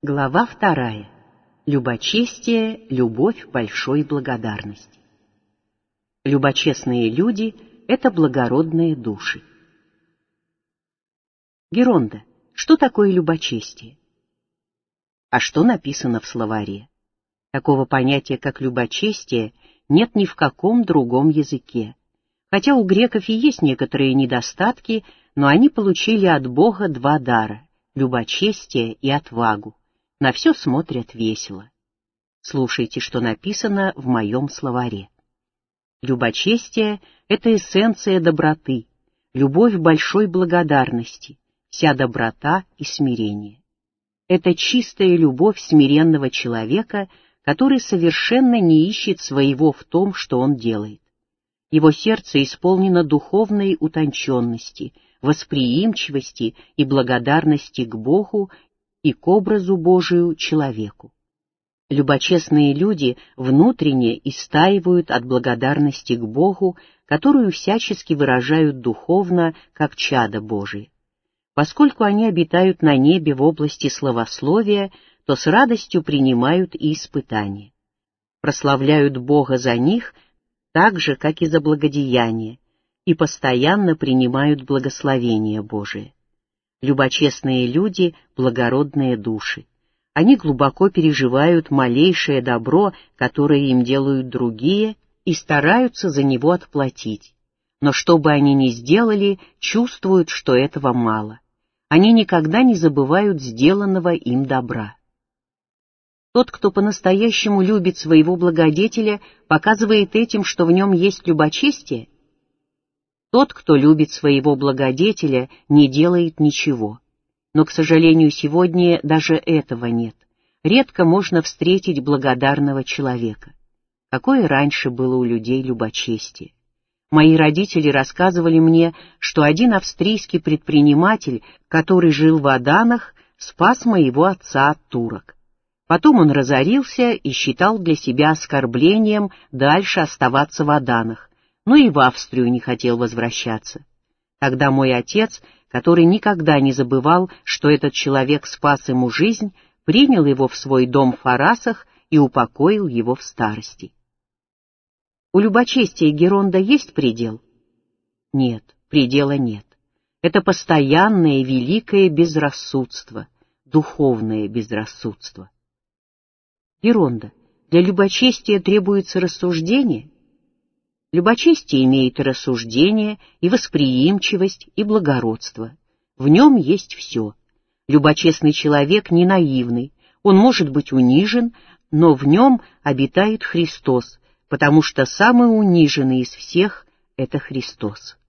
Глава 2. Любочестие, любовь большой благодарности. Любочестные люди — это благородные души. Геронда, что такое любочестие? А что написано в словаре? Такого понятия, как любочестие, нет ни в каком другом языке. Хотя у греков и есть некоторые недостатки, но они получили от Бога два дара — любочестие и отвагу. На все смотрят весело. Слушайте, что написано в моем словаре. Любочестие — это эссенция доброты, любовь большой благодарности, вся доброта и смирение. Это чистая любовь смиренного человека, который совершенно не ищет своего в том, что он делает. Его сердце исполнено духовной утонченности, восприимчивости и благодарности к Богу и к образу Божию человеку. Любочестные люди внутренне истаивают от благодарности к Богу, которую всячески выражают духовно, как чадо Божие. Поскольку они обитают на небе в области славословия, то с радостью принимают и испытания. Прославляют Бога за них, так же, как и за благодеяния, и постоянно принимают благословение Божие. Любочестные люди — благородные души. Они глубоко переживают малейшее добро, которое им делают другие, и стараются за него отплатить. Но что бы они ни сделали, чувствуют, что этого мало. Они никогда не забывают сделанного им добра. Тот, кто по-настоящему любит своего благодетеля, показывает этим, что в нем есть любочестие. Тот, кто любит своего благодетеля, не делает ничего. Но, к сожалению, сегодня даже этого нет. Редко можно встретить благодарного человека. Какое раньше было у людей любочестие. Мои родители рассказывали мне, что один австрийский предприниматель, который жил в Аданах, спас моего отца от турок. Потом он разорился и считал для себя оскорблением дальше оставаться в Аданах, но и в Австрию не хотел возвращаться. Тогда мой отец, который никогда не забывал, что этот человек спас ему жизнь, принял его в свой дом в Фарасах и упокоил его в старости. У любочестия Геронда есть предел? Нет, предела нет. Это постоянное великое безрассудство, духовное безрассудство. Геронда, для любочестия требуется рассуждение? Любочестие имеет и рассуждение, и восприимчивость, и благородство. В нем есть все. Любочестный человек не наивный, он может быть унижен, но в нем обитает Христос, потому что самый униженный из всех — это Христос.